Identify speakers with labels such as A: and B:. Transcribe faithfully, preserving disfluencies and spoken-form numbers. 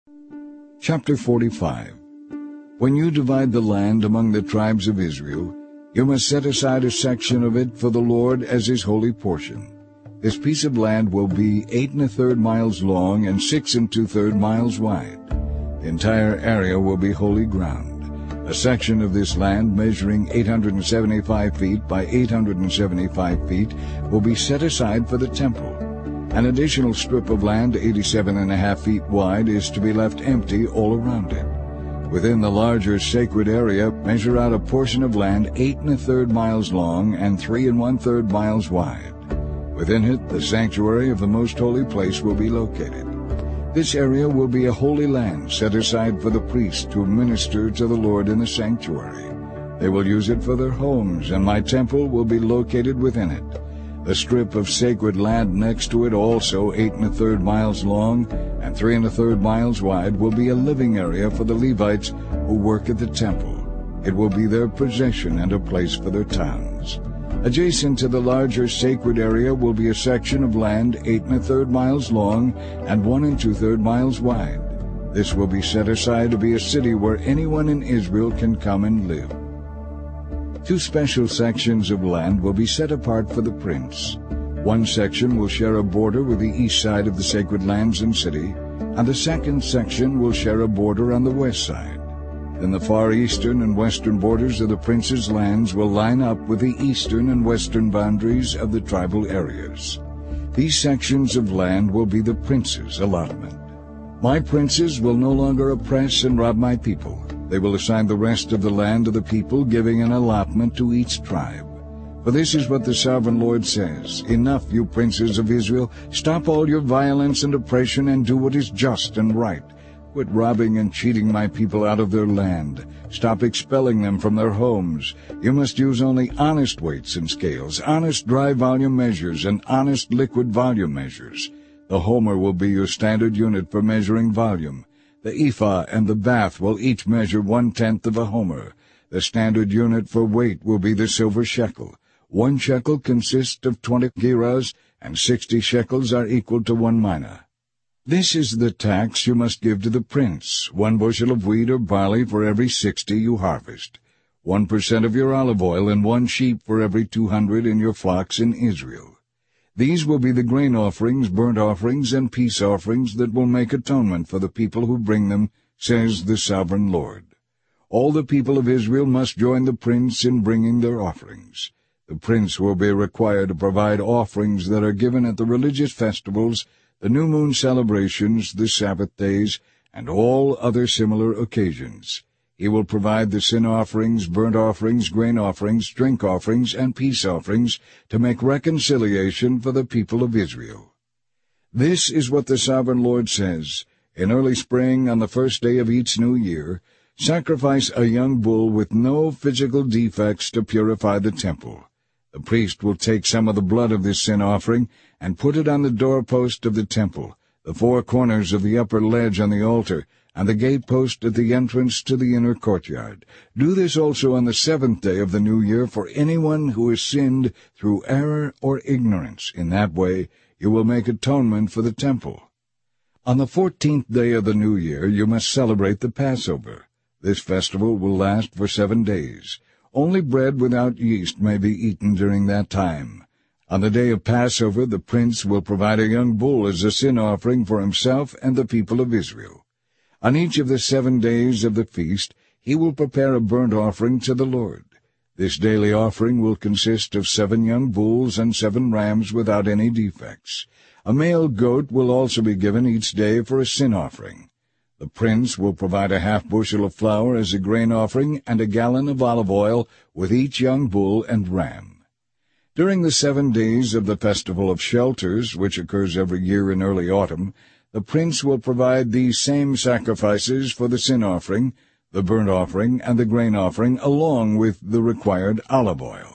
A: Chapter forty-five. When you divide the land among the tribes of Israel, you must set aside a section of it for the Lord as his holy portion. This piece of land will be eight and a third miles long and six and two-third miles wide. The entire area will be holy ground. A section of this land measuring eight hundred seventy-five feet by eight hundred seventy-five feet will be set aside for the temple. An additional strip of land eighty-seven and a half feet wide is to be left empty all around it. Within the larger sacred area, measure out a portion of land eight and a third miles long and three and one-third miles wide. Within it, the sanctuary of the most holy place will be located. This area will be a holy land set aside for the priests to minister to the Lord in the sanctuary. They will use it for their homes, and my temple will be located within it. The strip of sacred land next to it, also eight and a third miles long and three and a third miles wide, will be a living area for the Levites who work at the temple. It will be their possession and a place for their towns. Adjacent to the larger sacred area will be a section of land eight and a third miles long and one and two-third miles wide. This will be set aside to be a city where anyone in Israel can come and live. Two special sections of land will be set apart for the prince. One section will share a border with the east side of the sacred lands and city, and the second section will share a border on the west side. Then the far eastern and western borders of the prince's lands will line up with the eastern and western boundaries of the tribal areas. These sections of land will be the prince's allotment. My princes will no longer oppress and rob my people. They will assign the rest of the land to the people, giving an allotment to each tribe. For this is what the sovereign Lord says: Enough, you princes of Israel! Stop all your violence and oppression and do what is just and right. Quit robbing and cheating my people out of their land. Stop expelling them from their homes. You must use only honest weights and scales, honest dry volume measures, and honest liquid volume measures. The homer will be your standard unit for measuring volume. The ephah and the bath will each measure one-tenth of a homer. The standard unit for weight will be the silver shekel. One shekel consists of twenty gerahs, and sixty shekels are equal to one mina. This is the tax you must give to the prince, one bushel of wheat or barley for every sixty you harvest, one percent of your olive oil, and one sheep for every two hundred in your flocks in Israel. These will be the grain offerings, burnt offerings, and peace offerings that will make atonement for the people who bring them, says the sovereign Lord. All the people of Israel must join the prince in bringing their offerings. The prince will be required to provide offerings that are given at the religious festivals, the new moon celebrations, the Sabbath days, and all other similar occasions. He will provide the sin offerings, burnt offerings, grain offerings, drink offerings, and peace offerings to make reconciliation for the people of Israel. This is what the sovereign Lord says: In early spring, on the first day of each new year, sacrifice a young bull with no physical defects to purify the temple. The priest will take some of the blood of this sin offering and put it on the doorpost of the temple, the four corners of the upper ledge on the altar, and the gatepost at the entrance to the inner courtyard. Do this also on the seventh day of the new year for anyone who has sinned through error or ignorance. In that way you will make atonement for the temple. On the fourteenth day of the new year you must celebrate the Passover. This festival will last for seven days. Only bread without yeast may be eaten during that time. On the day of Passover the prince will provide a young bull as a sin offering for himself and the people of Israel. On each of the seven days of the feast he will prepare a burnt offering to the Lord. This daily offering will consist of seven young bulls and seven rams without any defects. A male goat will also be given each day for a sin offering. The prince will provide a half bushel of flour as a grain offering and a gallon of olive oil with each young bull and ram. During the seven days of the Festival of Shelters, which occurs every year in early autumn, the prince will provide these same sacrifices for the sin offering, the burnt offering, and the grain offering, along with the required olive oil.